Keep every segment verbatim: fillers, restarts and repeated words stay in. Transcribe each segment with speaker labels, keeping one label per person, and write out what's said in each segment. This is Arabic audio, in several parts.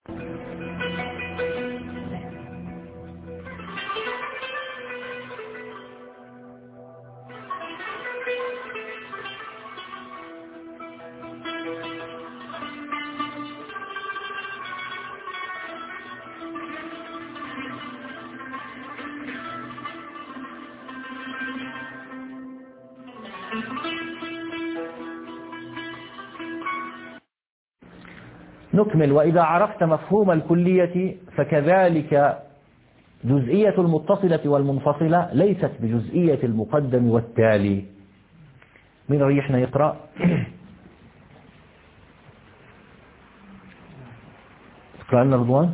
Speaker 1: نكمل. وإذا عرفت مفهوم الكلية فكذلك جزئية المتصلة والمنفصلة ليست بجزئية المقدم والتالي. من ريحنا يقرأ؟ اقرأ لنا رضوان.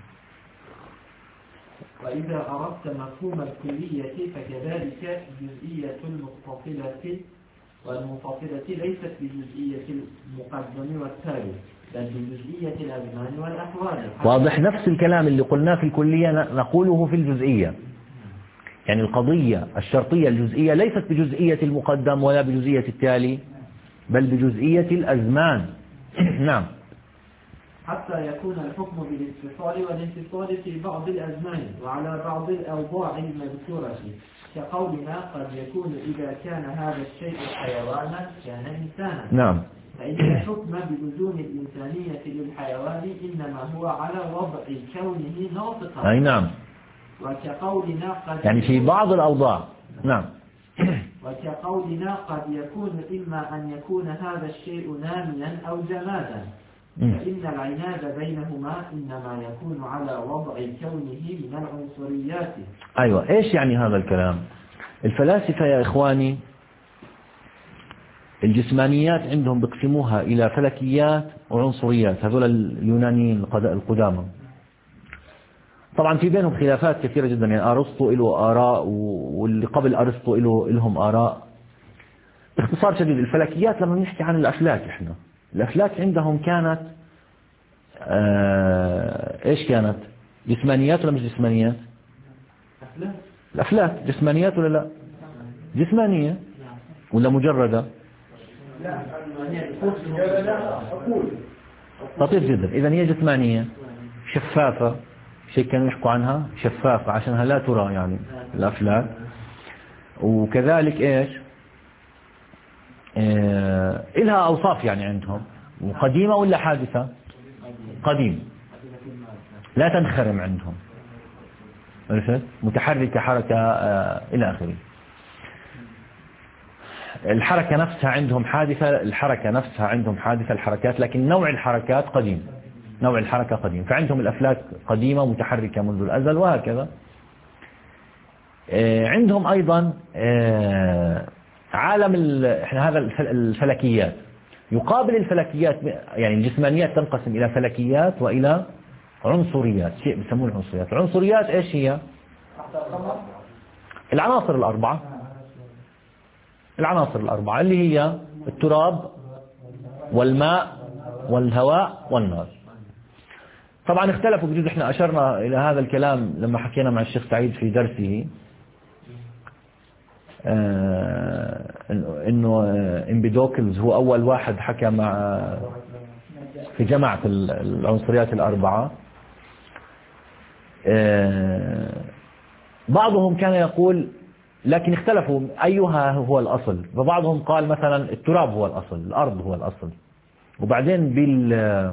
Speaker 2: وإذا عرفت مفهوم الكلية فكذلك جزئية المتصلة والمنفصلة ليست بجزئية المقدم والتالي بل بجزئية الأزمان والأحوال.
Speaker 1: واضح؟ نفس الكلام اللي قلناه في الكلية نقوله في الجزئية. يعني القضية الشرطية الجزئية ليست بجزئية المقدم ولا بجزئية التالي بل بجزئية الأزمان. نعم.
Speaker 2: حتى يكون الحكم بالاتصال والانفصال في بعض الأزمان وعلى بعض الأوضاع المذكورة، كقولنا قد يكون إذا كان هذا الشيء حيوانا كان إنسانا.
Speaker 1: نعم.
Speaker 2: فإن الحكم بلزوم الإنسانية للحيوان إنما هو على وضع كونه ناطقا.
Speaker 1: أي نعم.
Speaker 2: وكقولنا قد
Speaker 1: يعني في بعض الأوضاع. نعم.
Speaker 2: وكقولنا قد يكون إما أن يكون هذا الشيء ناميا أو جمادا، فإن العناد بينهما إنما يكون على وضع كونه من العنصريات.
Speaker 1: أيوة. إيش يعني هذا الكلام؟ الفلاسفة يا إخواني الجسمانيات عندهم بقسموها إلى فلكيات وعنصريات، هذول اليونانيين القدامى. طبعا في بينهم خلافات كثيرة جدا، يعني أرسطو له آراء واللي قبل أرسطو له لهم آراء. باختصار شديد الفلكيات لما نحكي عن الأفلاك، إحنا الأفلاك عندهم كانت آه إيش كانت؟ جسمانيات ولا مش جسمانيات؟ الأفلاك جسمانيات ولا لا؟ جسمانية ولا مجردة؟ لطيف جدا. إذن هي جسمانية شفافة، شيء كانوا يحكوا عنها شفافة عشانها لا ترى يعني الأفلاك. وكذلك إيش آه إلها أوصاف يعني عندهم. وقديمة ولا حادثة؟ قديم، لا تنخرم عندهم، متحركة حركة آه إلى آخره. الحركة نفسها عندهم حادثة، الحركة نفسها عندهم حادثة الحركات، لكن نوع الحركات قديم، نوع الحركة قديم. فعندهم الأفلاك قديمة متحركة منذ الأزل وهكذا. عندهم أيضا عالم احنا هذا الفلكيات يقابل الفلكيات، يعني الجسمانيات تنقسم إلى فلكيات وإلى عنصريات، شيء بيسموه العنصريات. العنصريات إيش هي؟ العناصر الأربعة، العناصر الأربعة اللي هي التراب والماء والهواء والنار. طبعا اختلفوا بجزء، احنا أشرنا إلى هذا الكلام لما حكينا مع الشيخ سعيد في درسه آه انه امبيدوكلز هو اول واحد حكى مع في جماعة العنصريات الاربعة. آه بعضهم كان يقول، لكن اختلفوا ايها هو الاصل، فبعضهم قال مثلا التراب هو الاصل، الارض هو الاصل، وبعدين بال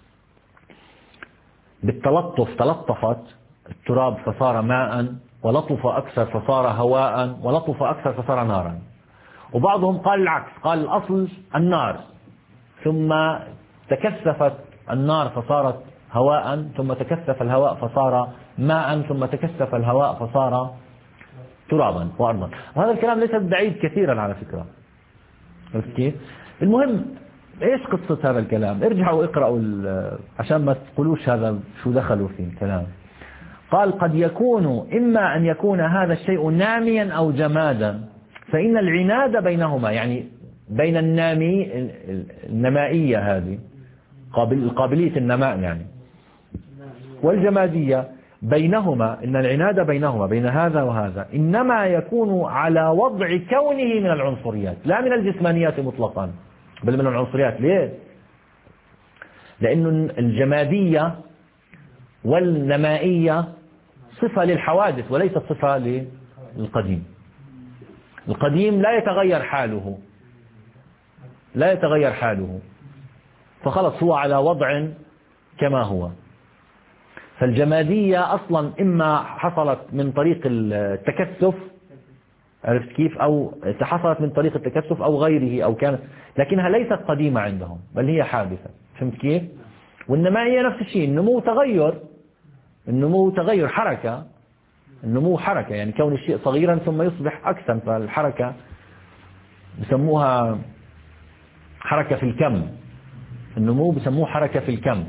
Speaker 1: بالتلطف تلطفت التراب فصار ماء، ولطف أكثر فصار هواء، ولطف أكثر فصار نارا. وبعضهم قال العكس، قال الأصل النار، ثم تكثفت النار فصارت هواء، ثم تكثف الهواء فصار ماء، ثم تكثف الهواء فصار ترابا وأرضا. وهذا الكلام ليس بعيد كثيرا على فكرة. كيف؟ المهم ايش قصة هذا الكلام؟ ارجعوا اقرأوا عشان ما تقولوش هذا شو دخلوا فيه الكلام. قال قد يكون إما أن يكون هذا الشيء ناميا أو جمادا، فإن العناد بينهما، يعني بين النامي النمائية هذه قابل قابلية النماء يعني والجمادية، بينهما إن العناد بينهما بين هذا وهذا إنما يكون على وضع كونه من العنصريات لا من الجسمانيات مطلقا، بل من العنصريات. ليه؟ لأن الجمادية والنمائية صفة للحوادث وليست صفة للقديم. القديم لا يتغير حاله لا يتغير حاله فخلص هو على وضع كما هو. فالجمادية أصلا إما حصلت من طريق التكثف، عرفت كيف، أو حصلت من طريق التكثف أو غيره، أو كانت، لكنها ليست قديمة عندهم بل هي حادثة. فهمت كيف؟ والنمائية نفس الشيء، النمو تغير، النمو تغير حركة، النمو حركة، يعني كون الشيء صغيرا ثم يصبح أكثر، فالحركة بسموها حركة في الكم، النمو بسموه حركة في الكم.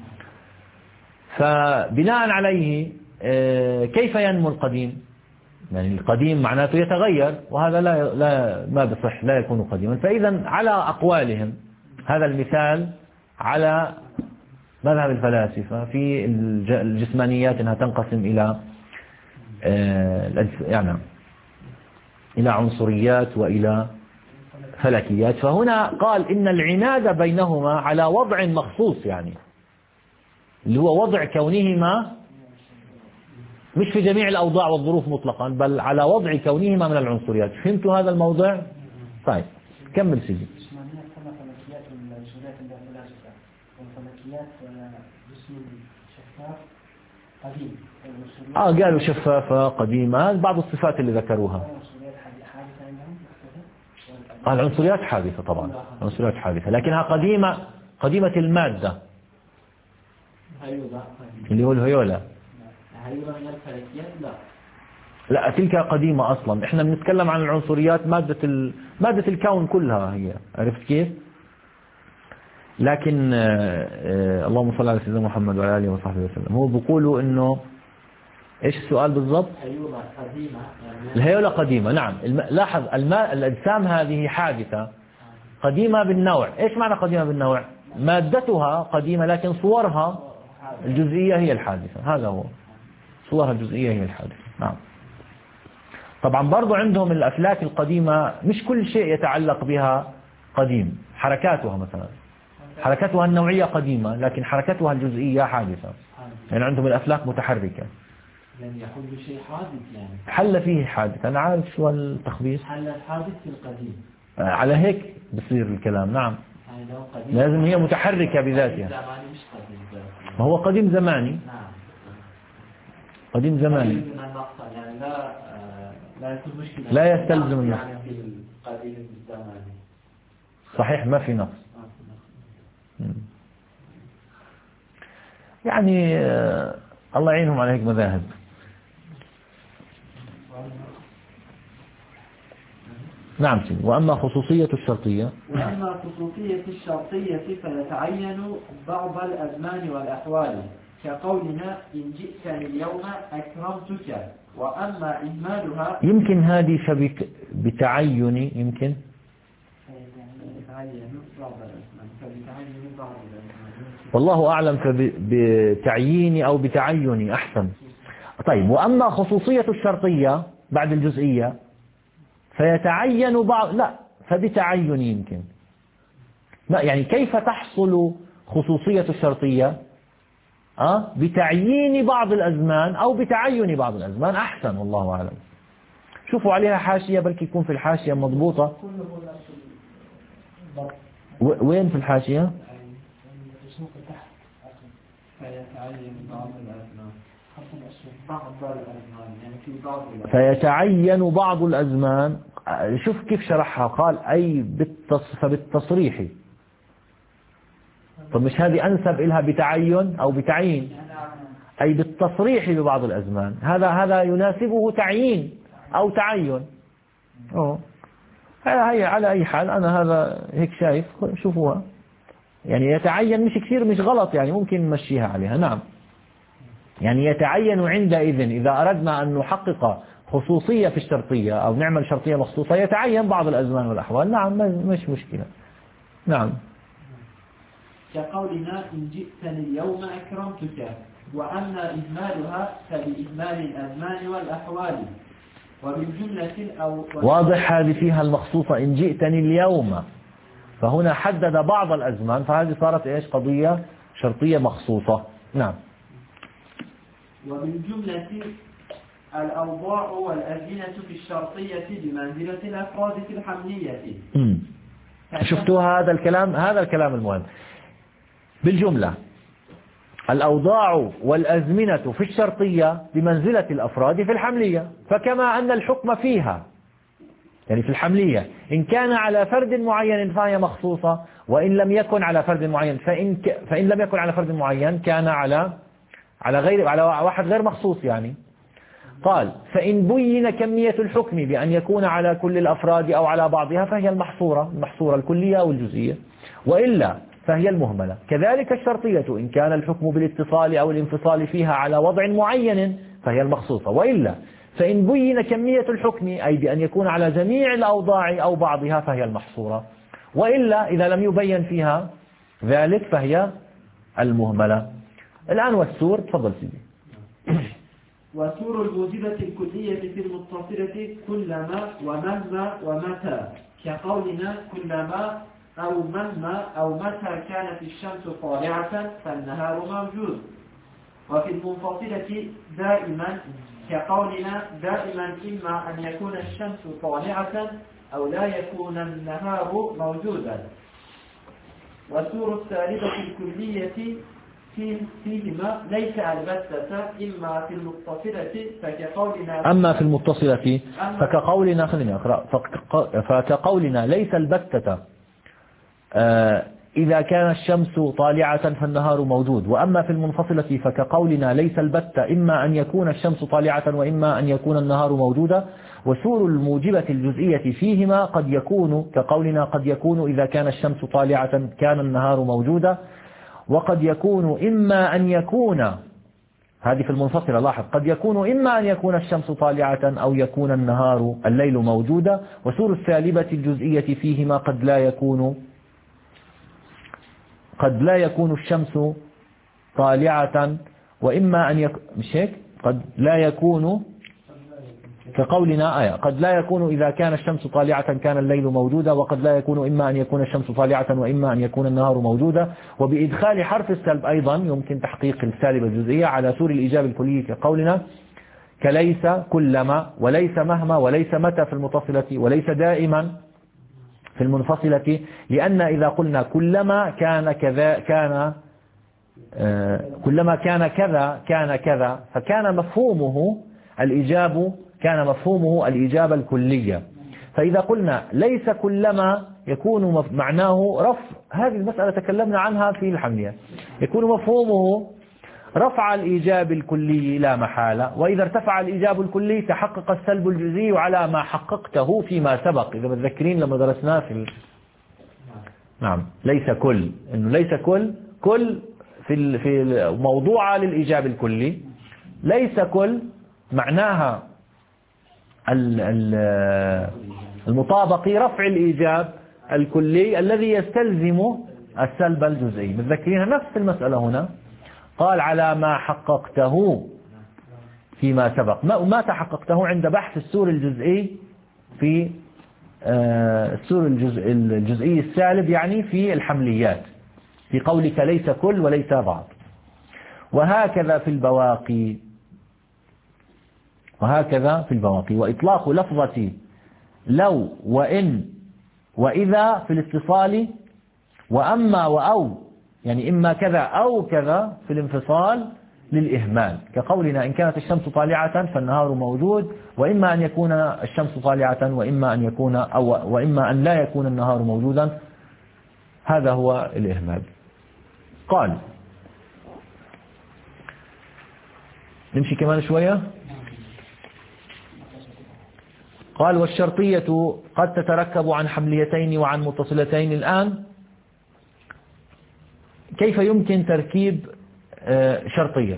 Speaker 1: فبناء عليه كيف ينمو القديم؟ يعني القديم معناته يتغير، وهذا لا لا ما بصح، لا يكون قديما. فإذا على أقوالهم هذا المثال على مذهب الفلاسفة في الجسمانيات أنها تنقسم إلى يعني إلى عنصريات وإلى فلكيات. فهنا قال إن العناد بينهما على وضع مخصوص، يعني اللي هو وضع كونهما مش في جميع الأوضاع والظروف مطلقا، بل على وضع كونهما من العنصريات. فهمتوا هذا الموضوع؟ طيب كمل سيدي. آه قالوا شفافة قديمة، بعض الصفات اللي ذكروها. آه العنصريات حادثة طبعا، العنصريات حادثة، لكنها قديمة، قديمة المادة اللي هو الهيولا. لا تلك قديمة أصلا، إحنا بنتكلم عن العنصريات مادة ال... مادة الكون كلها هي، عرفت كيف؟ لكن آه آه اللهم صل على سيدنا محمد وعلى آله وصحبه وسلم. هو بيقولوا إنه إيش السؤال بالضبط؟ الهيولا قديمة، نعم. الم... لاحظ الماء الأجسام هذه حادثة قديمة بالنوع. إيش معنى قديمة بالنوع؟ مادتها قديمة لكن صورها الجزئية هي الحادثة، هذا هو، صورها الجزئية هي الحادثة. نعم. طبعا برضو عندهم الأفلاك القديمة مش كل شيء يتعلق بها قديم، حركاتها مثلا، حركاتها النوعية قديمة لكن حركتها الجزئية حادثة. يعني عندهم الأفلاك متحركة،
Speaker 2: يعني يحل شيء حادث، يعني
Speaker 1: حل فيه حادث. أنا عارف شو التخبيص،
Speaker 2: حل الحادث في القديم،
Speaker 1: على هيك بصير الكلام. نعم، لازم هي متحركة بذاتها. ما هو قديم زماني، قديم زماني
Speaker 2: يعني لا لا
Speaker 1: لا يستلزم النقص،
Speaker 2: يعني في القديم الزماني
Speaker 1: صحيح، ما في نقص. يعني الله يعينهم على هيك مذاهب. نعم سيدي. وأما خصوصية الشرطية
Speaker 2: وأما خصوصية الشرطية فيتعين بعض الأزمان والأحوال، كقولنا إن جئتني اليوم أكرمتك. وأما إهمالها
Speaker 1: يمكن هذه فبك بتعين، يمكن والله أعلم، فبتعيين أو بتعين أحسن. طيب وأما خصوصية الشرطية بعد الجزئية فيتعين بعض، لا فبتعين يمكن، لا يعني كيف تحصل خصوصية الشرطية؟ أه؟ بتعيين بعض الأزمان أو بتعين بعض الأزمان أحسن، والله أعلم. شوفوا عليها حاشية، بلكي يكون في الحاشية مضبوطة. وين في الحاشية؟ فيتعين بعض الأزمان. شوف كيف شرحها، قال أي بالتص... فبالتصريح. طب مش هذه أنسب إلها بتعين أو بتعيين؟ أي بالتصريح ببعض الأزمان، هذا هذا يناسبه تعيين أو تعين. أوه. هي على أي حال أنا هذا هيك شايف، شوفوها يعني يتعين مش كثير، مش غلط، يعني ممكن نمشيها عليها. نعم، يعني يتعين عندئذ إذا أردنا أن نحقق خصوصية في الشرطية أو نعمل شرطية مخصوصة يتعين بعض الأزمان والأحوال. نعم، مش مشكلة. نعم،
Speaker 2: كقولنا إن جئتني اليوم أكرمتك. وأما إهمالها فبإهمال الأزمان والأحوال وبالجملة أو
Speaker 1: واضح، هذه فيها المخصوصة إن جئتني اليوم، فهنا حدد بعض الأزمان، فهذه صارت إيش؟ قضية شرطية مخصوصة. نعم.
Speaker 2: وبالجملة الأوضاع والأزمنة في الشرطية بمنزلة الأفراد في الحملية.
Speaker 1: شفتوا هذا الكلام؟ هذا الكلام المهم. بالجملة الأوضاع والأزمنة في الشرطية بمنزلة الأفراد في الحملية، فكما أن الحكم فيها يعني في الحملية إن كان على فرد معين فهي مخصوصة، وإن لم يكن على فرد معين فإن, ك... فإن لم يكن على فرد معين كان على على غير على واحد غير مخصوص. يعني قال فإن بين كمية الحكم بأن يكون على كل الأفراد أو على بعضها فهي المحصورة المحصورة الكلية أو الجزئية، وإلا فهي المهملة. كذلك الشرطية إن كان الحكم بالاتصال أو الانفصال فيها على وضع معين فهي المخصوصة، وإلا فإن بين كمية الحكم أي بأن يكون على جميع الأوضاع أو بعضها فهي المحصورة، وإلا إذا لم يبين فيها ذلك فهي المهملة. الآن والسور، تفضل سيدي.
Speaker 2: وسور الموجبة الكلية في المتصلة كلما ومهما ومتى، كقولنا كلما أو مهما أو متى كانت الشمس طالعة فالنهار موجود. وفي المنفصلة دائما، كقولنا دائما إما أن يكون الشمس طالعة أو لا يكون النهار موجودا. وسور الثالثة الكلية فيهما ليس البتة، إما في المتصلة فكقولنا
Speaker 1: أما في المتصلة فكقولنا خليني أقرأ فكقولنا ليس البتة إذا كان الشمس طالعة فالنهار موجود. وأما في المنفصلة فكقولنا ليس البتة إما أن يكون الشمس طالعة وإما أن يكون النهار موجودا. وسور الموجبة الجزئية فيهما قد يكون كقولنا قد يكون إذا كان الشمس طالعة كان النهار موجودا، وقد يكون إما أن يكون، هذه في المنفصلة لاحظ، قد يكون إما أن يكون الشمس طالعة أو يكون النهار الليل موجودا. وسور السالبة الجزئية فيهما قد لا يكون قد لا يكون الشمس طالعة وإما أن يكون مش هيك قد لا يكون كقولنا آية قد لا يكون إذا كان الشمس طالعة كان الليل موجودا، وقد لا يكون إما أن يكون الشمس طالعة وإما أن يكون النهار موجودا. وبإدخال حرف السلب أيضا يمكن تحقيق السالبة الجزئية على سور الإيجاب الكلي كقولنا كليس كلما وليس مهما وليس متى في المتصلة وليس دائما في المنفصلة، لأن إذا قلنا كلما كان كذا كان آه كلما كان كذا كان كذا فكان مفهومه الإيجاب كان مفهومه الإجابة الكلية. فإذا قلنا ليس كلما يكون معناه رفع، هذه المسألة تكلمنا عنها في الحملية، يكون مفهومه رفع الإيجاب الكلي لا محالة. وإذا ارتفع الإيجاب الكلي تحقق السلب الجزئي على ما حققته فيما سبق. إذا متذكرين لما درسناه في ال... نعم ليس كل إنه ليس كل كل في في موضوع للإيجاب الكلي، ليس كل معناها المطابقي رفع الإيجاب الكلي الذي يستلزم السلب الجزئي. متذكرين نفس المسألة هنا، قال على ما حققته فيما سبق. ما تحققته عند بحث السور الجزئي في السور الجزئي السالب يعني في الحمليات، في قولك ليس كل وليس بعض. وهكذا في البواقي وهكذا في البواقي وإطلاق لفظة لو وإن وإذا في الاتصال، وأما وأو يعني إما كذا أو كذا في الانفصال للإهمال، كقولنا إن كانت الشمس طالعة فالنهار موجود، وإما أن يكون الشمس طالعة وإما أن يكون أو وإما أن لا يكون النهار موجودا. هذا هو الإهمال. قال نمشي كمان شوية. قال والشرطية قد تتركب عن حمليتين وعن متصلتين. الآن كيف يمكن تركيب شرطية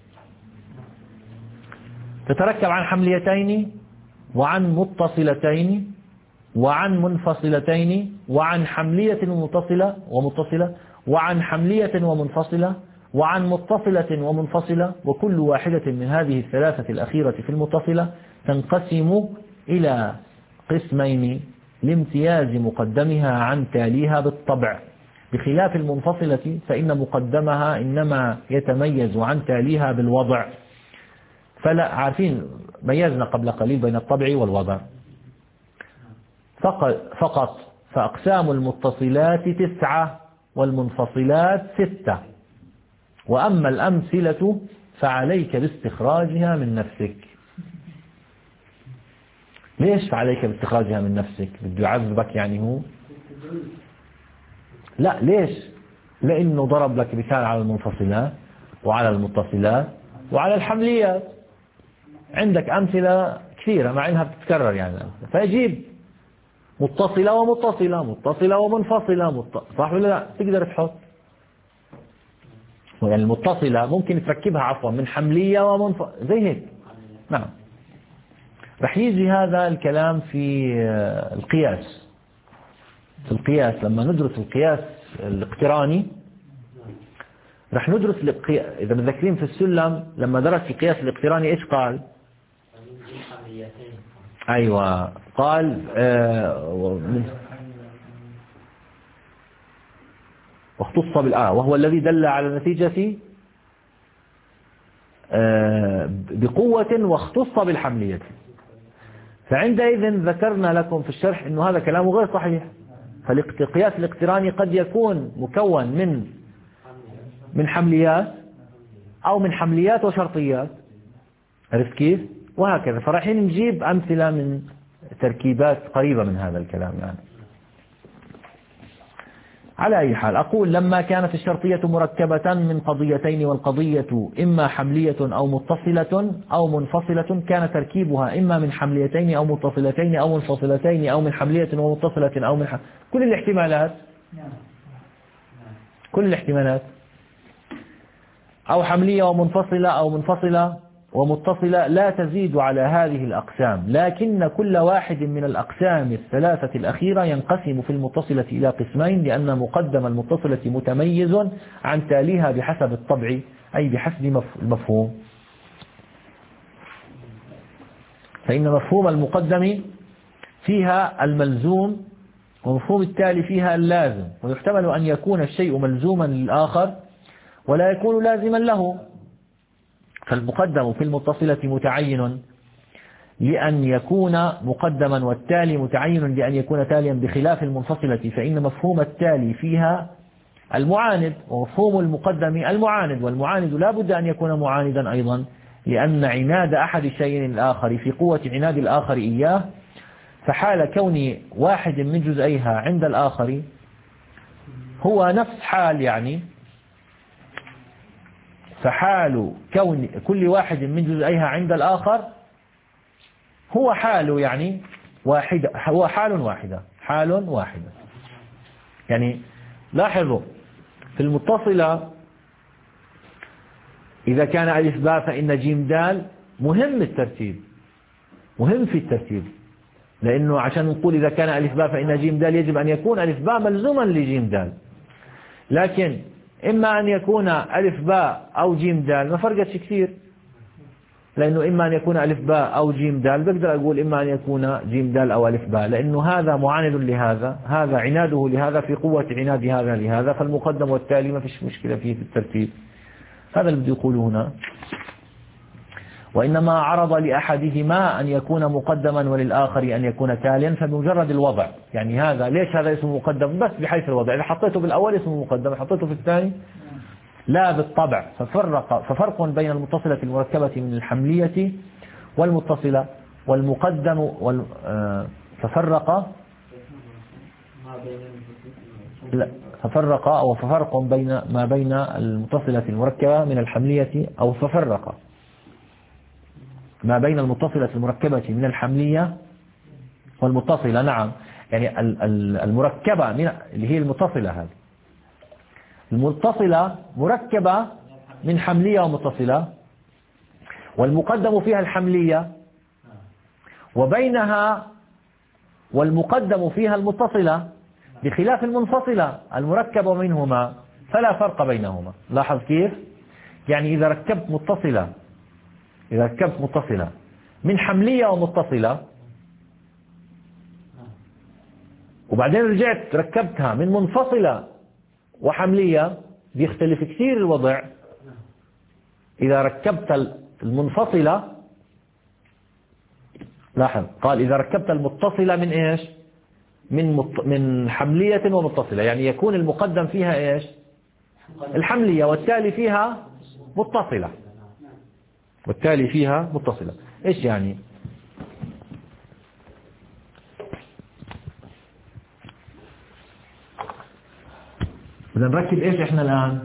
Speaker 1: تتركب عن حمليتين وعن متصلتين وعن منفصلتين وعن حملية متصلة ومتصلة وعن حملية ومنفصلة وعن متصلة ومنفصلة، وكل واحدة من هذه الثلاثة الأخيرة في المتصلة تنقسم إلى قسمين لامتياز مقدمها عن تاليها بالطبع، بخلاف المنفصلة فإن مقدمها إنما يتميز عن تاليها بالوضع. فلا عارفين ميزنا قبل قليل بين الطبع والوضع فقط. فأقسام المتصلات تسعة والمنفصلات ستة، وأما الأمثلة فعليك باستخراجها من نفسك. ليش فعليك باستخراجها من نفسك؟ بده يعذبك يعني هو؟ لا، ليش؟ لأنه ضرب لك مثال على المنفصلات وعلى المتصلات وعلى الحمليات. عندك أمثلة كثيرة مع أنها بتتكرر يعني، فيجيب متصلة ومتصلة، متصلة ومنفصلة، مت... صح ولا لا؟ تقدر تحط يعني المتصلة ممكن تركبها عفوا من حملية ومنفصلة زي هيك. نعم. رح يجي هذا الكلام في القياس. في القياس لما ندرس القياس الاقتراني رح ندرس القياس. إذا متذكرين في السلم لما درس القياس الاقتراني إيش قال؟ أيوة، قال آه واختص بالآه وهو الذي دل على النتيجة آه بقوة واختص بالحملية. فعندئذ ذكرنا لكم في الشرح أنه هذا كلامه غير صحيح. فالقياس الاقتراني قد يكون مكون من من حمليات أو من حمليات وشرطيات، عرفت كيف؟ وهكذا. فرايحين نجيب أمثلة من تركيبات قريبة من هذا الكلام يعني. على أي حال أقول لما كانت الشرطية مركبة من قضيتين والقضية إما حملية أو متصلة أو منفصلة كان تركيبها إما من حمليتين أو متصلتين أو منفصلتين أو من حملية ومتصلة أو من ح... كل الاحتمالات كل الاحتمالات أو حملية ومنفصلة أو منفصلة ومتصلة لا تزيد على هذه الأقسام، لكن كل واحد من الأقسام الثلاثة الأخيرة ينقسم في المتصلة إلى قسمين، لأن مقدم المتصلة متميز عن تاليها بحسب الطبع أي بحسب المفهوم. فإن مفهوم المقدم فيها الملزوم ومفهوم التالي فيها اللازم، ويحتمل أن يكون الشيء ملزوما للآخر ولا يكون لازما له. فالمقدم في المتصلة متعين لأن يكون مقدما، والتالي متعين لأن يكون تاليا بخلاف المنفصلة، فإن مفهوم التالي فيها المعاند ومفهوم المقدم المعاند، والمعاند لا بد أن يكون معاندا أيضا، لأن عناد أحد الشيئين الآخر في قوة عناد الآخر إياه. فحال كون واحد من جزئيها عند الآخر هو نفس حال يعني فحال كون كل واحد من جزئيها عند الآخر هو حال يعني واحدة، هو حال واحدة حال واحدة يعني. لاحظوا في المتصلة إذا كان ألف باء فإن جيم دال مهم الترتيب، مهم في الترتيب، لأنه عشان نقول إذا كان ألف باء فإن جيم دال يجب أن يكون ألف باء ملزوما لجيم دال. لكن إما أن يكون ألف باء أو جيم دال ما فرقتش كثير، لأنه إما أن يكون ألف باء أو جيم دال بقدر أقول إما أن يكون جيم دال أو ألف باء، لأنه هذا معاند لهذا، هذا عناده لهذا في قوة عناد هذا لهذا، فالمقدم والتالي ما فيش مشكلة فيه في الترتيب. هذا اللي بدي يقوله هنا. وإنما عرض لأحدهما أن يكون مقدما وللآخر أن يكون تاليا، فبمجرد الوضع يعني هذا ليش هذا اسمه مقدم بس بحيث الوضع، إذا حطيته بالأول اسمه مقدم، حطيته في الثاني لا بالطبع. ففرق ففرق بين المتصلة المركبة من الحملية والمتصلة والمقدم وال ففرق لا ففرق أو ففرق بين ما بين المتصلة المركبة من الحملية أو ففرق ما بين المتصلة المركبة من الحملية والمتصلة. نعم يعني المركبة من اللي هي المتصلة، هذه المتصلة مركبة من حملية ومتصلة، والمقدم فيها الحملية، وبينها والمقدم فيها المتصلة، بخلاف المنفصلة المركبة منهما فلا فرق بينهما. لاحظ كيف؟ يعني إذا ركبت متصلة إذا ركبت متصلة من حملية ومتصلة وبعدين رجعت ركبتها من منفصلة وحملية بيختلف كثير الوضع. إذا ركبت المنفصلة، لاحظ قال إذا ركبت المتصلة من إيش؟ من مط... من حملية ومتصلة، يعني يكون المقدم فيها إيش؟ الحملية، والتالي فيها متصلة، والتالي فيها متصلة. إيش يعني؟ بدنا نركب إيش إحنا الآن؟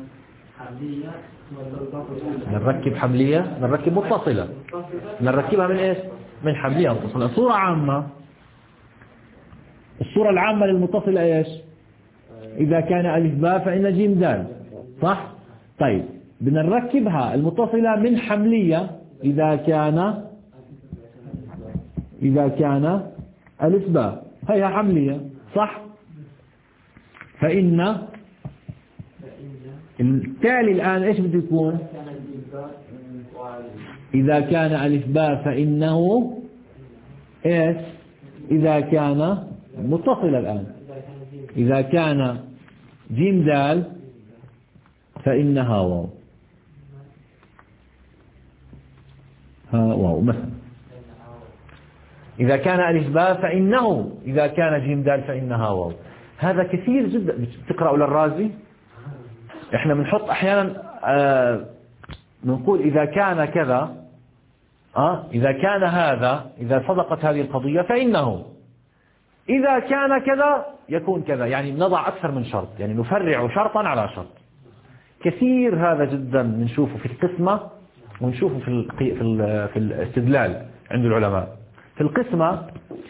Speaker 1: نركب حملية، نركب متصلة، نركبها من إيش؟ من حملية متصلة. صورة عامة، الصورة العامة للمتصلة إيش؟ إذا كان ألف باء فإن جيم دال، صح؟ طيب بدنا نركبها المتصلة من حملية إذا كان إذا كان ألف باء، هي حملية، صح؟ فإن التالي الآن إيش بده يكون؟ إذا كان ألف باء فإنه إيش؟ إذا كان متصل الآن، إذا كان جيم دال فإنها واو، ها واو مثلا. إذا كان ألف باء فإنه، إذا كان جيم دال فإنها واو. هذا كثير جدا. بتقرأوا للرازي؟ احنا بنحط احيانا آه بنقول اذا كان كذا، اه اذا كان هذا، اذا صدقت هذه القضية فإنه، اذا كان كذا يكون كذا، يعني نضع اكثر من شرط، يعني نفرع شرطا على شرط. كثير هذا جدا بنشوفه في القسمة، ونشوفه في ال في ال في الاستدلال عند العلماء. في القسمة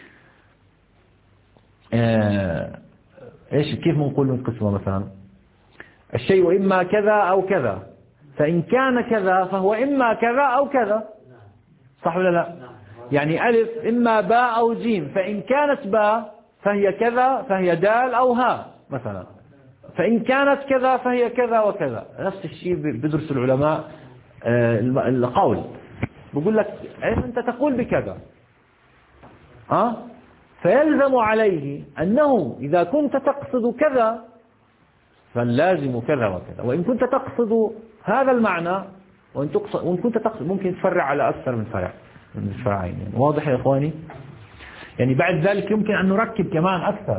Speaker 1: آه ايش كيف بنقول من القسمة مثلا؟ الشيء إما كذا أو كذا، فإن كان كذا فهو إما كذا أو كذا، صح ولا لا؟ يعني ألف إما باء أو جيم، فإن كانت باء فهي كذا، فهي دال أو ها مثلا، فإن كانت كذا فهي كذا وكذا. نفس الشيء بدرس العلماء القول، بقول لك أنت تقول بكذا، أه؟ فيلزم عليه أنه إذا كنت تقصد كذا فاللازم كذا وكذا، وإن كنت تقصد هذا المعنى، وإن, تقصد وإن كنت تقصد ممكن تفرع على أكثر من فرع من فرعين. يعني واضح يا إخواني؟ يعني بعد ذلك يمكن أن نركب كمان أكثر.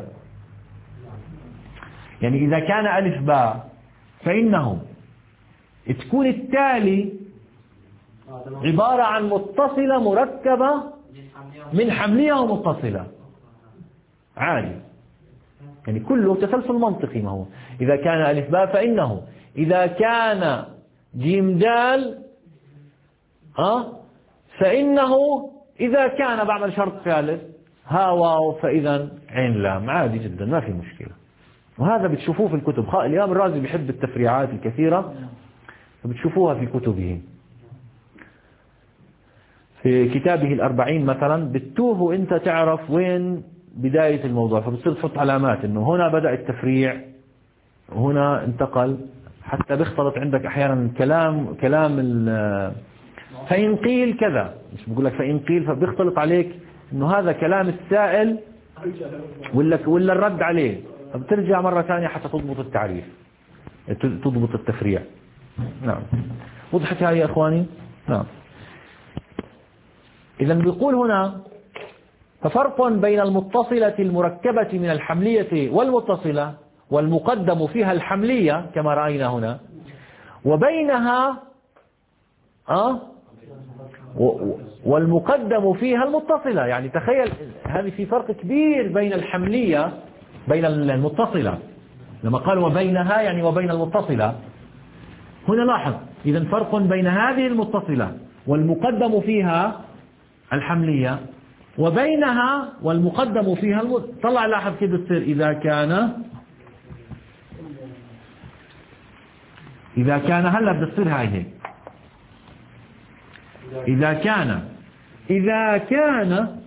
Speaker 1: يعني إذا كان ألف باء فإنه تكون التالي عبارة عن متصلة مركبة من حملية ومتصلة عادي، يعني كله تسلسل منطقي. ما هو إذا كان ألف باء فإنه، إذا كان جيم دال أه فإنه، إذا كان بعمل شرط ثالث ها واو فإذا عين لام، عادي جدا ما في مشكلة. وهذا بتشوفوه في الكتب. الإمام الرازي بيحب التفريعات الكثيرة، فبتشوفوها في كتبه. في كتابه الأربعين مثلا بتوه أنت تعرف وين بداية الموضوع، فبتصير تحط علامات إنه هنا بدأ التفريع وهنا انتقل، حتى بيختلط عندك أحيانا كلام كلام فإن قيل كذا، مش بقول لك فإن قيل، فبيختلط عليك إنه هذا كلام السائل ولا ولا الرد عليه، فبترجع مرة ثانية حتى تضبط التعريف، تضبط التفريع. نعم، وضحت هاي يا إخواني؟ نعم. إذا بيقول هنا ففرق بين المتصلة المركبة من الحملية والمتصلة، والمقدم فيها الحملية كما رأينا هنا، وبينها أه والمقدم فيها المتصلة. يعني تخيل هذه في فرق كبير بين الحملية بين المتصلة، لما قال وبينها يعني وبين المتصلة. هنا لاحظ إذا فرق بين هذه المتصلة والمقدم فيها الحملية، وبينها والمقدم فيها الم... طلع لاحظ كده تصير إذا كان إذا كان هلا بتصير هاي هيك إذا كان إذا كان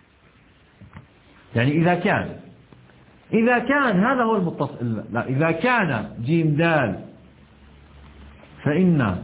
Speaker 1: يعني إذا كان إذا كان هذا هو المتصل. لا، إذا كان جيم دال فإن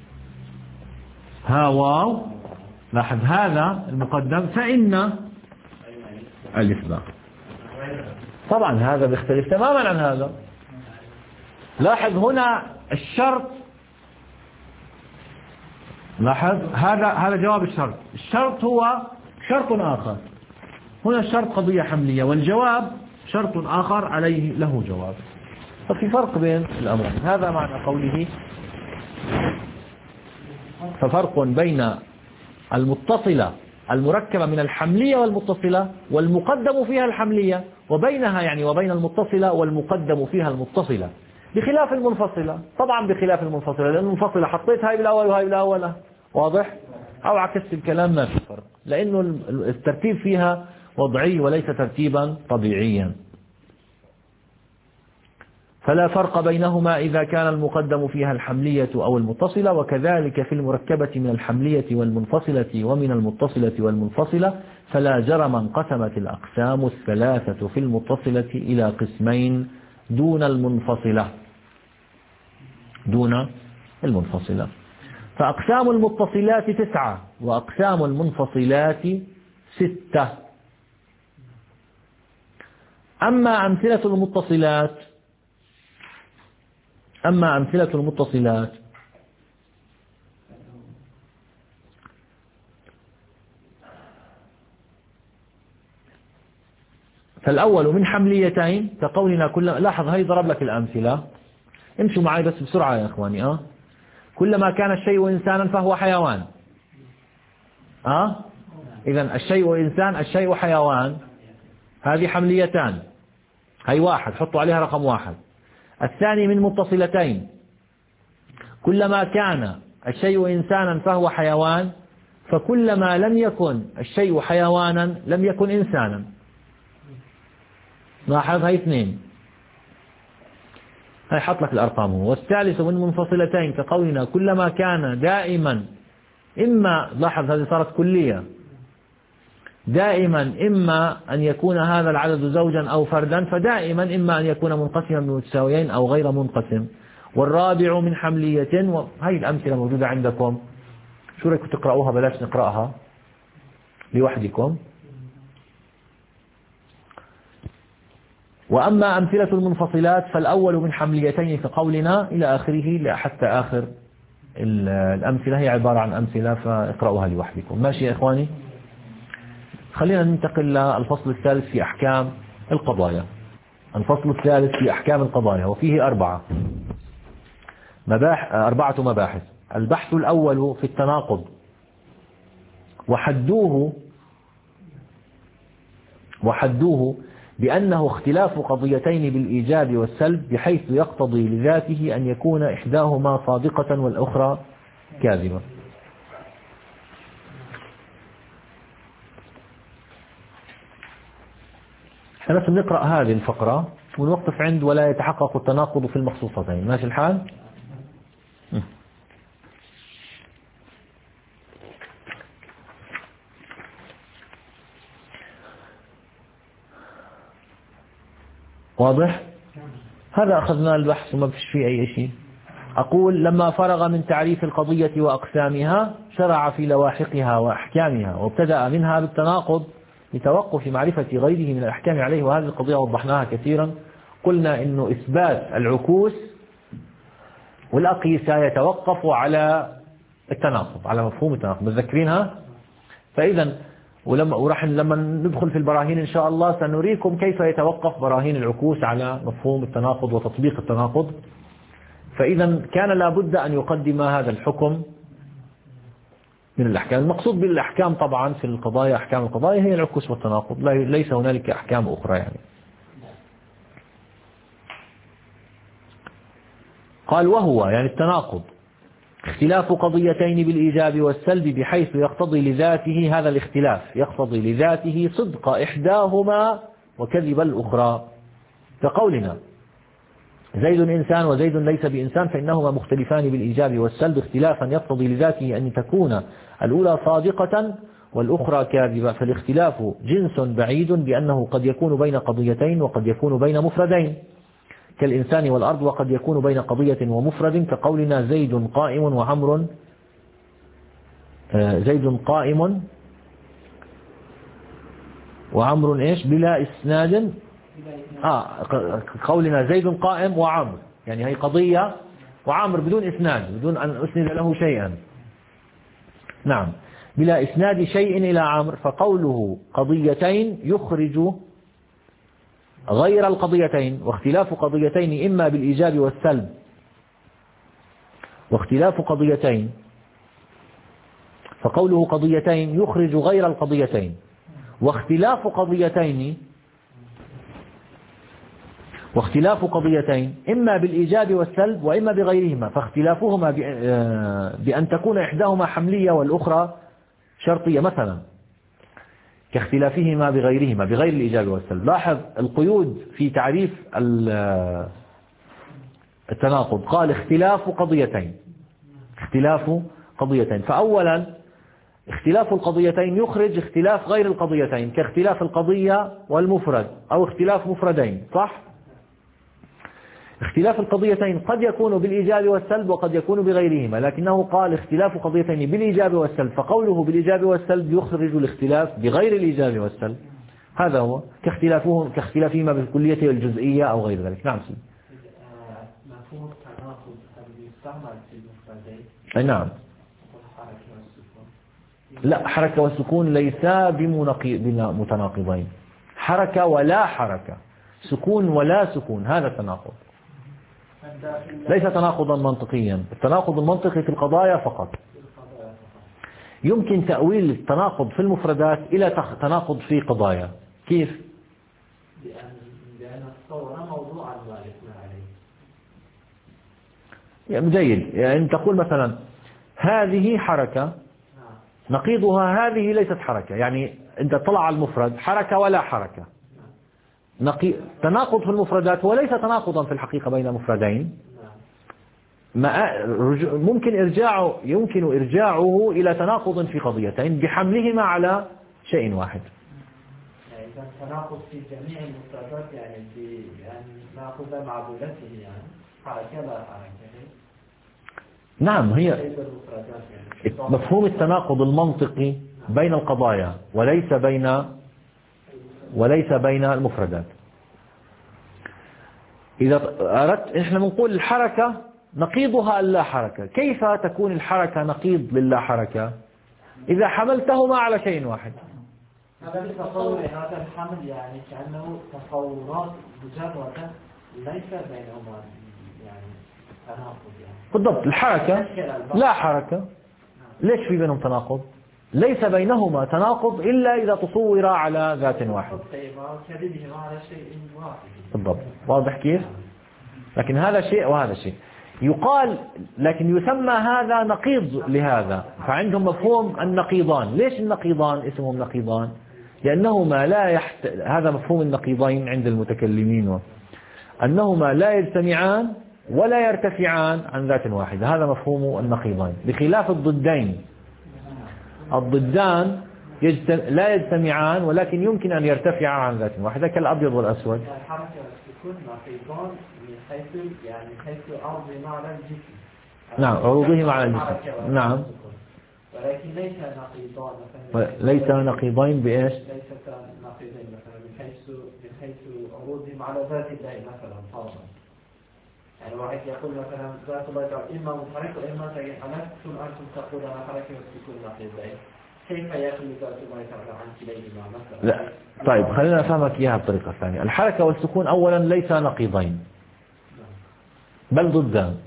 Speaker 1: ها واو، لاحظ هذا المقدم، فإن ألف باء. طبعا هذا بيختلف تماما عن هذا. لاحظ هنا الشرط لاحظ هذا هذا جواب الشرط. الشرط هو شرط آخر، هنا الشرط قضية حملية والجواب شرط آخر عليه له جواب، ففي فرق بين الأمرين. هذا معنى قوله ففرق بين المتصلة المركبة من الحملية والمتصلة والمقدم فيها الحملية، وبينها يعني وبين المتصلة والمقدم فيها المتصلة، بخلاف المنفصلة. طبعا بخلاف المنفصلة، لأن المنفصلة حطيت هاي بالأول وهاي بالأول، واضح؟ أو عكست الكلام ما في فرق، لأنه الترتيب فيها وضعي وليس ترتيبا طبيعيا. فلا فرق بينهما إذا كان المقدم فيها الحملية أو المتصلة، وكذلك في المركبة من الحملية والمنفصلة ومن المتصلة والمنفصلة، فلا جرم انقسمت الأقسام الثلاثة في المتصلة إلى قسمين دون المنفصلة دون المنفصلة. فأقسام المتصلات تسعة وأقسام المنفصلات ستة. أما أمثلة المتصلات أما أمثلة المتصلات فالأول من حمليتين كقولنا كل. لاحظ هاي ضرب لك الأمثلة، امشوا معي بس بسرعة يا إخواني. أه كلما كان الشيء إنسانا فهو حيوان. أه إذن الشيء إنسان الشيء حيوان، هذه حمليتان، هاي واحد حطوا عليها رقم واحد. الثاني من متصلتين، كلما كان الشيء إنسانا فهو حيوان، فكلما لم يكن الشيء حيوانا لم يكن إنسانا. لاحظ هاي اثنين، هاي حط لك الأرقام. والثالث من منفصلتين كقولنا كلما كان دائما إما، لاحظ هذه صارت كلية، دائما إما أن يكون هذا العدد زوجا أو فردا، فدائما إما أن يكون منقسما بمتساويين أو غير منقسم. والرابع من حملية، وهي الأمثلة موجودة عندكم، شو رأيكم تقرأوها؟ بلاش نقرأها لوحدكم. وأما أمثلة المنفصلات فالأول من حمليتين كقولنا إلى آخره، حتى آخر الأمثلة هي عبارة عن أمثلة، فاقرأوها لوحدكم. ماشي يا إخواني؟ خلينا ننتقل للفصل الثالث في أحكام القضايا. الفصل الثالث في أحكام القضايا وفيه أربعة مباح أربعة مباحث. البحث الأول في التناقض، وحدوه وحدوه بأنه اختلاف قضيتين بالإيجاب والسلب، بحيث يقتضي لذاته أن يكون إحداهما صادقة والأخرى كاذبة. احنا بس بنقرأ هذه الفقرة ونوقف عند ولا يتحقق التناقض في المخصوصتين. ماشي الحال؟ واضح؟ هذا أخذنا البحث وما فيش فيه أي شيء. أقول لما فرغ من تعريف القضية وأقسامها شرع في لواحقها وأحكامها، وابتدأ منها بالتناقض لتوقف معرفة غيره من الأحكام عليه. وهذه القضية وضحناها كثيرا، قلنا إنه إثبات العكوس والأقيسة يتوقف على التناقض، على مفهوم التناقض، متذكرينها؟ فإذا ولما وراح لما ندخل في البراهين إن شاء الله سنريكم كيف يتوقف براهين العكوس على مفهوم التناقض وتطبيق التناقض. فإذا كان لابد أن يقدم هذا الحكم من الأحكام. المقصود بالأحكام طبعا في القضايا، أحكام القضايا هي العكوس والتناقض، ليس هنالك أحكام أخرى يعني. قال وهو يعني التناقض اختلاف قضيتين بالإيجاب والسلب، بحيث يقتضي لذاته، هذا الاختلاف يقتضي لذاته صدق إحداهما وكذب الأخرى. كقولنا زيد إنسان وزيد ليس بإنسان، فإنهما مختلفان بالإيجاب والسلب اختلافا يقتضي لذاته أن تكون الأولى صادقة والأخرى كاذبة. فالاختلاف جنس بعيد، بأنه قد يكون بين قضيتين وقد يكون بين مفردين كالإنسان والأرض، وقد يكون بين قضية ومفرد كقولنا زيد قائم وعمر زيد قائم وعمر إيش بلا إسناد. آه قولنا زيد قائم وعمر، يعني هي قضية وعمر بدون إسناد، بدون أن أسند له شيئا. نعم، بلا إسناد شيء إلى عمرو، فقوله قضيتين يخرج غير القضيتين، واختلاف قضيتين إما بالإيجاب والسلب، واختلاف قضيتين فقوله قضيتين يخرج غير القضيتين، واختلاف قضيتين واختلاف قضيتين إما بالإيجاب والسلب وإما بغيرهما، فاختلافهما بأن تكون إحداهما حملية والأخرى شرطية مثلا، كاختلافهما بغيرهما بغير الإيجاب والسلب. لاحظ القيود في تعريف التناقض، قال اختلاف قضيتين، اختلاف قضيتين. فأولا اختلاف القضيتين يخرج اختلاف غير القضيتين، كاختلاف القضية والمفرد أو اختلاف مفردين، صح؟ اختلاف القضيتين قد يكون بالإيجاب والسلب وقد يكون بغيرهما، لكنه قال اختلاف قضيتين بالإيجاب والسلب، فقوله بالإيجاب والسلب يخرج الاختلاف بغير الإيجاب والسلب، هذا هو كاختلافهم كاختلافهما بالكلية والجزئية أو غير ذلك. نعم سيدي.
Speaker 2: مفهوم التناقض يستعمل في المفردين.
Speaker 1: أي نعم. لا، حركة والسكون ليسا بمتناقضين، حركة ولا حركة، سكون ولا سكون، هذا تناقض، ليس تناقضا منطقيا. التناقض المنطقي في القضايا فقط. يمكن تأويل التناقض في المفردات إلى تناقض في قضايا. كيف؟
Speaker 2: لأن الصورة موضوعا وارثنا عليه.
Speaker 1: يعني جيد، يعني تقول مثلا هذه حركة، نقيضها هذه ليست حركة، يعني أنت طلع على المفرد حركة ولا حركة، نقي... تناقض في المفردات وليس تناقضا في الحقيقة بين مفردين، ما... ممكن إرجاعه يمكن إرجاعه إلى تناقض في قضيتين بحملهما على شيء واحد.
Speaker 2: يعني إذا تناقض في جميع المفردات، يعني في يعني ناخذ مع بلته، يعني حركة لا حركة.
Speaker 1: نعم، هي مفهوم التناقض المنطقي بين القضايا وليس بين وليس بين المفردات. إذا أردت إحنا بنقول الحركة نقيضها اللا حركة، كيف تكون الحركة نقيض للا حركة؟ إذا حملتهما على شيء واحد.
Speaker 2: هذا تصور هذا الحمل يعني كأنه تصورات مجردة ليس بينهما يعني تناقض يعني.
Speaker 1: بالضبط، الحركة لا حركة، ليش في بينهم تناقض؟ ليس بينهما تناقض إلا إذا تصور على ذات واحد. بالضبط، واضح كيف؟ لكن هذا شيء وهذا شيء يقال، لكن يسمى هذا نقيض لهذا، فعندهم مفهوم النقيضان. ليش النقيضان اسمهم نقيضان؟ لأنهما لا يحت... هذا مفهوم النقيضين عند المتكلمين، أنهما لا يجتمعان ولا يرتفعان عن ذات واحدة، هذا مفهوم النقيضين، بخلاف الضدين. الضدان يجتم... لا يجتمعان ولكن يمكن أن يرتفعا عن ذات واحدة، كالأبيض والأسود.
Speaker 2: الحركة والسكون نقيضان من حيث يعني حيث عرضهما على الجسم.
Speaker 1: نعم، عروضهما على الجسم. نعم،
Speaker 2: ولكن ليس نقيضان
Speaker 1: مثلا. ليس نقيضين بإيش؟
Speaker 2: ليس نقيضين مثلا من حيث من حيث عروضهم على ذات الله مثلا فرضا. يعني واحد يقول مثلا ذات الله تعالى إما متحرك وإما ساكن، ألستم أنتم تقول أنا حركة والسكون نقيضين، كيف يخلو ذات الله تعالى عن كليهما مثلا؟
Speaker 1: لا، طيب خلينا نفهمك إياها بطريقة ثانية. الحركة والسكون أولا ليس نقيضين بل ضدان،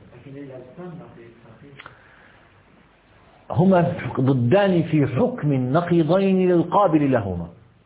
Speaker 1: هما ضدان في حكم نقيضين للقابل لهما.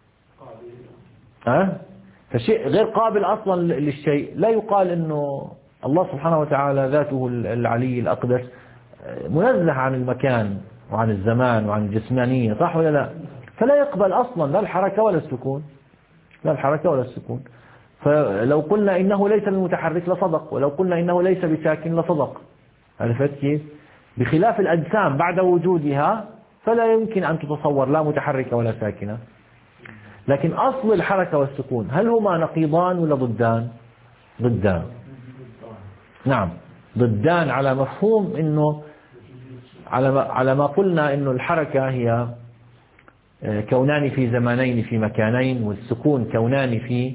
Speaker 1: أه؟ فشيء غير قابل أصلا للشيء لا يقال إنه الله سبحانه وتعالى ذاته العلي الأقدس منزه عن المكان وعن الزمان وعن الجسمانية، صح ولا لا؟ فلا يقبل أصلا لا الحركة ولا السكون، لا الحركة ولا السكون. فلو قلنا إنه ليس بالمتحرك لصدق، ولو قلنا إنه ليس بساكن لصدق. عرفت كيف؟ بخلاف الأجسام بعد وجودها فلا يمكن أن تتصور لا متحركة ولا ساكنة. لكن أصل الحركة والسكون هل هما نقيضان ولا ضدان؟ ضدان. نعم، ضدان على مفهوم إنه على ما على ما قلنا إنه الحركة هي كونان في زمانين في مكانين، والسكون كونان في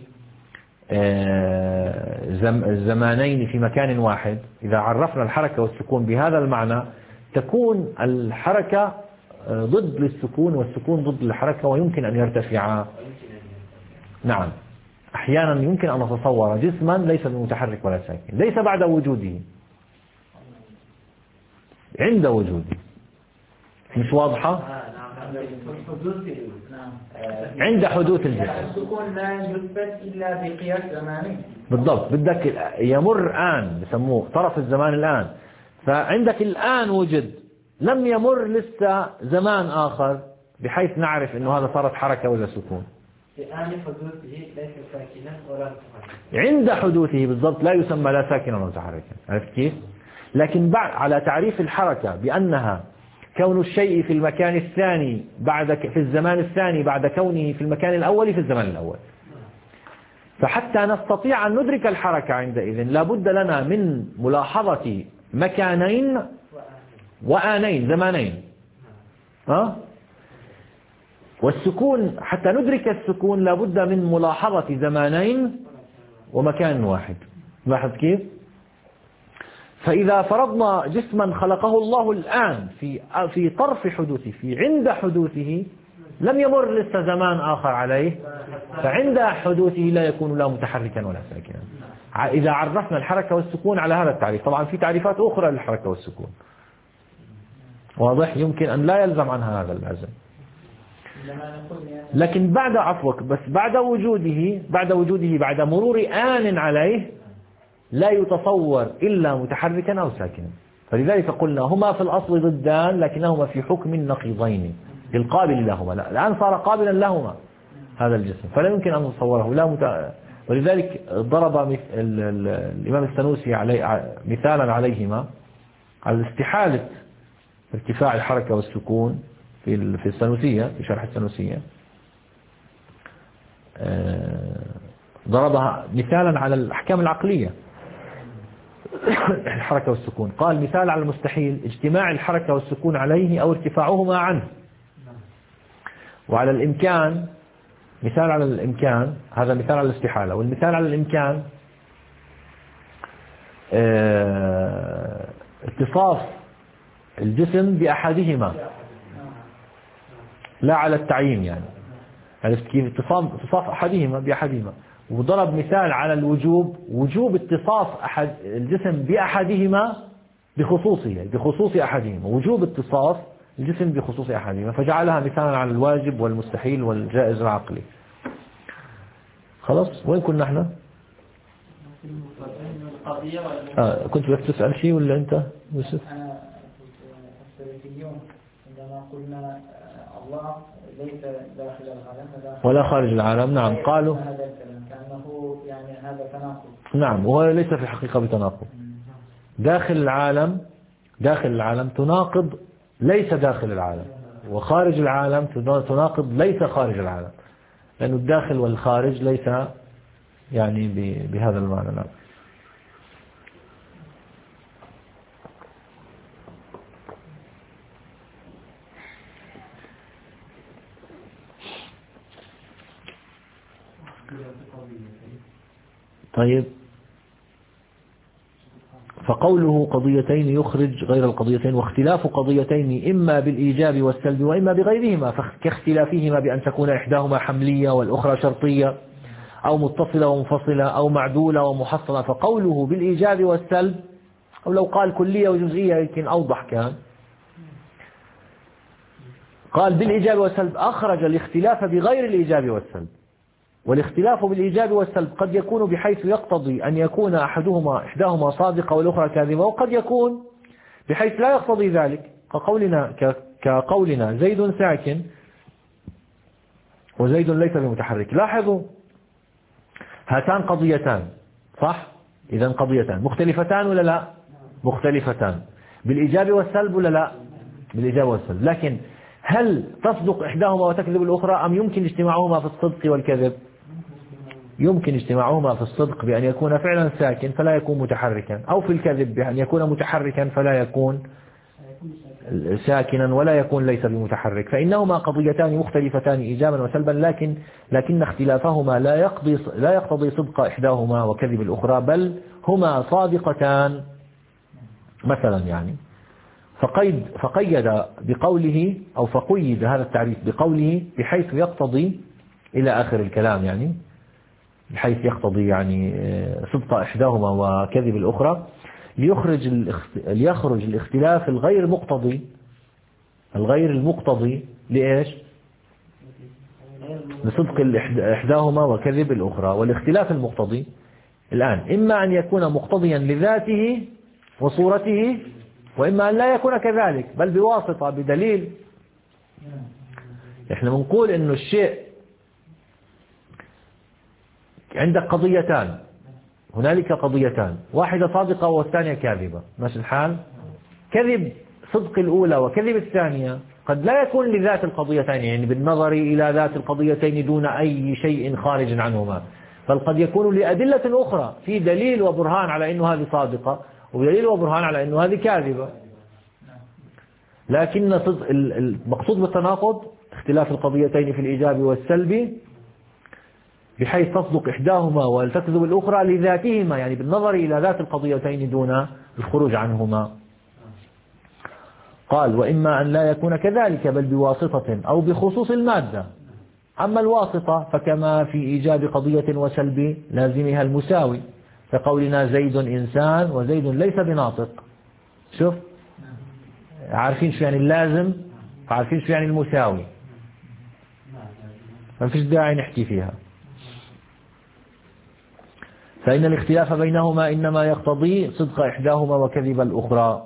Speaker 1: زمانين في مكان واحد. إذا عرفنا الحركة والسكون بهذا المعنى تكون الحركة ضد للسكون والسكون ضد للحركة ويمكن أن يرتفعا. نعم أحيانا يمكن أن نتصور جسما ليس بمتحرك ولا ساكن، ليس بعد وجوده، عند وجوده. مش واضحة؟ عند حدوث الجسم.
Speaker 3: السكون لا يثبت إلا بقياس زماني.
Speaker 1: بالضبط، بدك يمر آن بسموه طرف الزمان الآن، فعندك الآن وجد، لم يمر لسه زمان آخر بحيث نعرف أنه هذا صارت حركة ولا سكون. عند حدوثه بالضبط لا يسمى لا ساكنا ولا متحركا. عرفت كيف؟ لكن بعد على تعريف الحركة بأنها كون الشيء في المكان الثاني بعد في الزمان الثاني بعد كونه في المكان الأول في الزمان الأول. فحتى نستطيع أن ندرك الحركة عندئذ لابد لنا من ملاحظة مكانين وآنين زمانين. ها؟ والسكون حتى ندرك السكون لابد من ملاحظة زمانين ومكان واحد. لاحظ كيف؟ فإذا فرضنا جسما خلقه الله الآن في في طرف حدوثه في عند حدوثه لم يمر لسه زمان آخر عليه، فعند حدوثه لا يكون لا متحركا ولا ساكنا. إذا عرفنا الحركة والسكون على هذا التعريف، طبعا في تعريفات أخرى للحركة والسكون واضح، يمكن أن لا يلزم عنها هذا اللازم. لكن بعد عفوك بس بعد وجوده بعد وجوده بعد مرور آن عليه لا يتصور إلا متحركا أو ساكنا. فلذلك قلنا هما في الأصل ضدان لكنهما في حكم النقيضين القابل لهما. لا الآن صار قابلا لهما هذا الجسم فلا يمكن أن نتصوره لا مت... ولذلك ضرب مث... ال... ال... الإمام السنوسي علي... مثالا عليهما على استحالة ارتفاع الحركة والسكون في ال... في السنوسية في شرح السنوسية. ضربها مثالا على الأحكام العقلية الحركة والسكون. قال مثال على المستحيل اجتماع الحركة والسكون عليه أو ارتفاعهما عنه. وعلى الإمكان مثال على الإمكان، هذا مثال على الاستحالة. والمثال على الإمكان اه اتصاف الجسم بأحدهما لا على التعيين يعني. عرفت كيف؟ اتصاف أحدهما بأحدهما. وضرب مثال على الوجوب وجوب اتصاف أحد الجسم بأحدهما بخصوصه بخصوص أحدهما وجوب اتصاف الجسم بخصوص أحدهما فجعلها مثالا على الواجب والمستحيل والجائز العقلي. خلاص وين كنا احنا؟ آه كنت بدك تسأل شيء ولا أنت يوسف؟
Speaker 3: أنا السلفيون عندما قلنا الله ليس داخل العالم
Speaker 1: ولا خارج العالم. نعم قالوا
Speaker 3: هذا الكلام كأنه يعني هذا تناقض.
Speaker 1: نعم وهو ليس في الحقيقة بتناقض. داخل العالم داخل العالم تناقض ليس داخل العالم، وخارج العالم تناقض ليس خارج العالم، لأن الداخل والخارج ليس يعني بهذا المعنى. نعم. طيب فقوله قضيتين يخرج غير القضيتين، واختلاف قضيتين إما بالإيجاب والسلب وإما بغيرهما، كاختلافهما بأن تكون إحداهما حملية والأخرى شرطية أو متصلة ومنفصلة أو معدولة ومحصلة. فقوله بالإيجاب والسلب أو لو قال كلية وجزئية يمكن أوضح كان. قال بالإيجاب والسلب أخرج الاختلاف بغير الإيجاب والسلب. والاختلاف بالإيجاب والسلب قد يكون بحيث يقتضي أن يكون أحدهما إحداهما صادقة والأخرى كاذبة، وقد يكون بحيث لا يقتضي ذلك كقولنا كقولنا زيد ساكن وزيد ليس بمتحرك. لاحظوا هاتان قضيتان صح؟ إذن قضيتان مختلفتان ولا لا؟ مختلفتان بالإيجاب والسلب ولا لا؟ بالإيجاب والسلب. لكن هل تصدق إحداهما وتكذب الأخرى أم يمكن اجتماعهما في الصدق والكذب؟ يمكن اجتماعهما في الصدق بأن يكون فعلا ساكن فلا يكون متحركا، أو في الكذب بأن يكون متحركا فلا يكون ساكنا ولا يكون ليس بمتحرك. فإنهما قضيتان مختلفتان إيجابا وسلبا، لكن لكن اختلافهما لا يقضي لا يقتضي صدق إحداهما وكذب الأخرى، بل هما صادقتان مثلا يعني فقيد فقيد بقوله أو فقيد هذا التعريف بقوله بحيث يقتضي إلى آخر الكلام، يعني بحيث يقتضي يعني صدق إحداهما وكذب الأخرى، ليخرج ليخرج الاختلاف الغير مقتضي الغير المقتضي لإيش؟ لصدق إحداهما وكذب الأخرى. والاختلاف المقتضي الآن إما أن يكون مقتضيا لذاته وصورته، وإما أن لا يكون كذلك بل بواسطة بدليل. إحنا بنقول إنه الشيء عندك قضيتان، هنالك قضيتان، واحدة صادقة والثانية كاذبة، ماشي الحال؟ كذب صدق الأولى وكذب الثانية قد لا يكون لذات القضيتين، يعني بالنظر إلى ذات القضيتين دون أي شيء خارج عنهما، بل قد يكون لأدلة أخرى، في دليل وبرهان على أنه هذه صادقة ودليل وبرهان على أنه هذه كاذبة. لكن المقصود بالتناقض اختلاف القضيتين في الإيجاب والسلب، بحيث تصدق إحداهما وتكذب الأخرى لذاتهما، يعني بالنظر إلى ذات القضيتين دون الخروج عنهما. قال وإما أن لا يكون كذلك بل بواسطة أو بخصوص المادة. أما الواسطة فكما في إيجاب قضية وسلب لازمها المساوي، كقولنا زيد إنسان وزيد ليس بناطق. شوف، عارفين شو يعني اللازم، عارفين شو يعني المساوي، ما فيش داعي نحكي فيها. فإن الاختلاف بينهما إنما يقتضي صدق إحداهما وكذب الأخرى.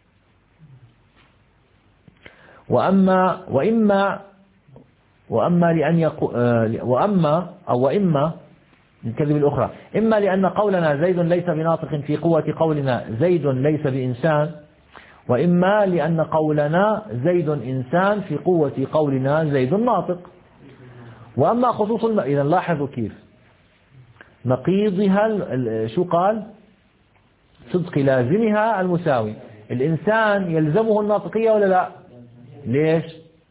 Speaker 1: وأما وإما وأما لأن يقو وأما أو وإما من كذب الأخرى، إما لأن قولنا زيد ليس بناطق في قوة قولنا زيد ليس بإنسان، وإما لأن قولنا زيد إنسان في قوة قولنا زيد ناطق. وأما خصوص الم... إذا لاحظوا كيف نقيضها شو قال؟ صدق لازمها المساوي. الإنسان يلزمه الناطقية ولا لا؟ ليش؟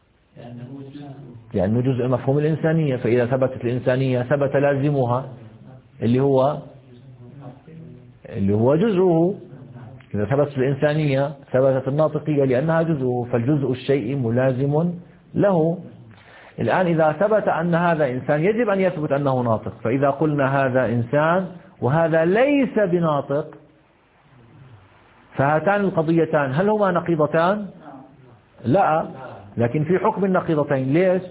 Speaker 1: لأنه جزء مفهوم الإنسانية، فإذا ثبتت الإنسانية ثبت لازمها اللي هو اللي هو جزءه. إذا ثبتت الإنسانية ثبتت الناطقية لأنها جزءه، فالجزء الشيء ملازم له. الآن إذا ثبت أن هذا إنسان يجب أن يثبت أنه ناطق، فإذا قلنا هذا إنسان وهذا ليس بناطق، فهاتان القضيتان هل هما نقيضتان؟ لا، لكن في حكم النقيضتين. ليش؟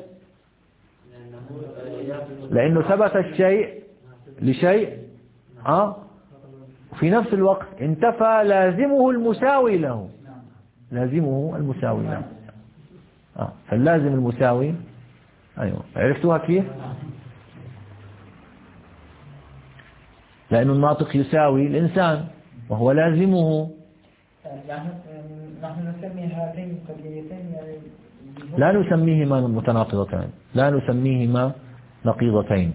Speaker 1: لأنه ثبت الشيء لشيء أه؟ في نفس الوقت انتفى لازمه المساوي له، لازمه المساوي له أه؟ فاللازم المساوي. أيوة، عرفتوها كيف؟ لأن الناطق يساوي الإنسان وهو لازمه.
Speaker 3: نحن نسمي هاتين القضيتين
Speaker 1: لا نسميهما متناقضتين، لا نسميهما نقيضتين.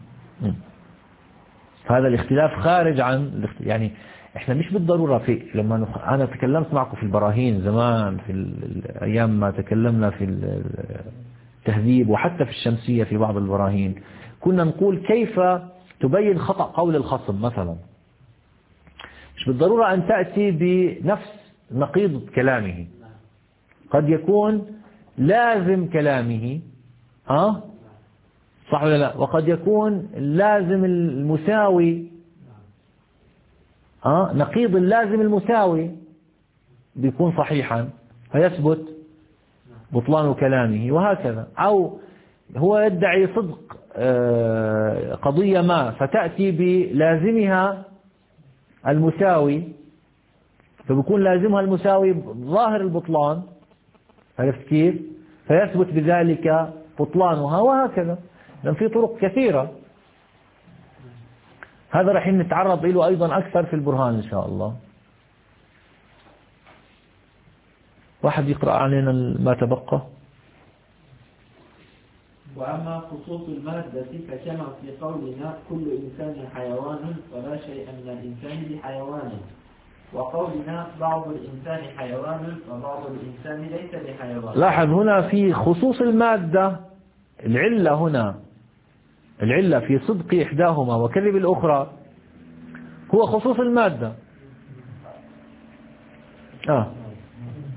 Speaker 1: هذا الاختلاف خارج عن، يعني احنا مش بالضرورة في، لما انا تكلمت معكم في البراهين زمان في الايام ما تكلمنا في التهذيب وحتى في الشمسية في بعض البراهين، كنا نقول كيف تبين خطأ قول الخصم مثلا. مش بالضرورة ان تأتي بنفس نقيض كلامه، قد يكون لازم كلامه أه؟ صح ولا لا؟ وقد يكون لازم المساوي أه؟ نقيض اللازم المساوي بيكون صحيحا فيثبت بطلان كلامه، وهكذا. أو هو يدعي صدق آه قضية ما فتأتي بلازمها المساوي، فبيكون لازمها المساوي ظاهر البطلان، عرفت كيف؟ فيثبت بذلك بطلانها، وهكذا. لأن في طرق كثيرة. هذا رح نتعرض له أيضا أكثر في البرهان إن شاء الله. واحد يقرأ علينا ما تبقى.
Speaker 2: وأما خصوص المادة فكما في قولنا كل إنسان حيوان فلا شيء من الإنسان بحيوان، وقولنا بعض الإنسان حيوان وبعض الإنسان ليس بحيوان.
Speaker 1: لاحظ هنا في خصوص المادة، العلة هنا، العلة في صدق إحداهما وكذب الأخرى هو خصوص المادة. آه.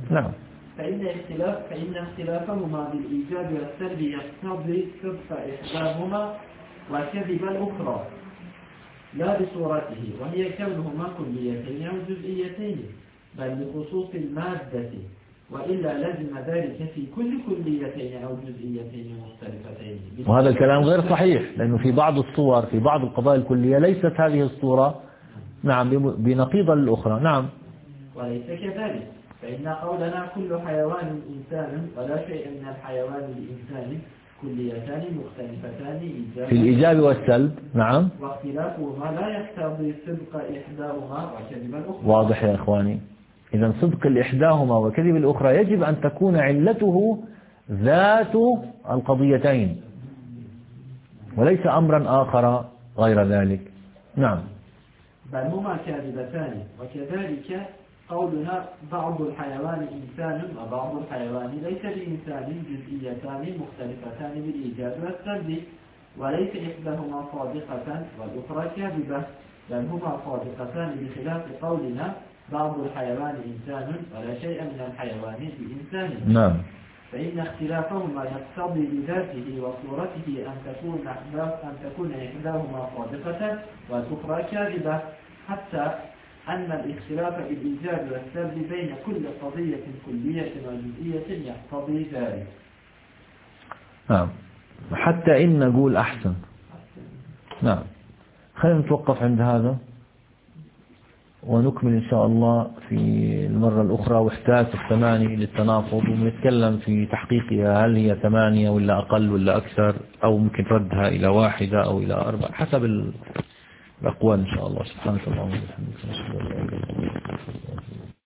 Speaker 1: نعم.
Speaker 2: فإن اختلاف فإن اختلافهما بالإيجاب والسلب يقتضي صدق إحداهما وكذب الأخرى لا بصورته، وهي كونهما كليتين أو جزئيتين، بل بخصوص المادة، وإلا لزم ذلك في كل كليتين أو جزئيتين مختلفتين.
Speaker 1: وهذا الكلام غير صحيح، لأنه في بعض الصور في بعض القضايا الكلية ليست هذه الصورة نعم بنقيض الأخرى. نعم.
Speaker 2: وليس كذلك، فإن قولنا كل حيوان إنسان ولا شيء من الحيوان الإنساني كليتان مختلفتان
Speaker 1: في الإيجاب والسلب. نعم.
Speaker 2: واختلافهما لا يقتضي صدق إحداهما وكذب الأخرى.
Speaker 1: واضح يا إخواني. إذا صدق الإحداهما وكذب الأخرى يجب أن تكون علته ذات القضيتين وليس أمرا آخر غير ذلك. نعم.
Speaker 2: بل هما كاذبتان، وكذلك قولنا بعض الحيوان إنسان وبعض الحيوان ليس بإنسان جزئيتان مختلفتان بالإيجاب والسلب، وليس إحداهما صادقة والأخرى كاذبة، بل هما صادقتان بخلاف قولنا بعض الحيوان إنسان ولا شيء من الحيوان بإنسان.
Speaker 1: نعم.
Speaker 2: فإن اختلافهما يقتضي بذاته وصورته أن تكون أن تكون إحداهما صادقة والأخرى كاذبة، حتى أن الاختلاف بالإيجاب والسلب بين كل قضية كلية وجزئية يقتضي ذلك.
Speaker 1: نعم. حتى إن نقول أحسن. نعم. خلينا نتوقف عند هذا ونكمل إن شاء الله في المرة الأخرى واحتاج الثمانية للتناقض، ونتكلم في تحقيقها هل هي ثمانية ولا أقل ولا أكثر، أو ممكن ردها إلى واحدة أو إلى أربعة حسب الأقوال إن شاء الله. سبحانك اللهم وبحمدك.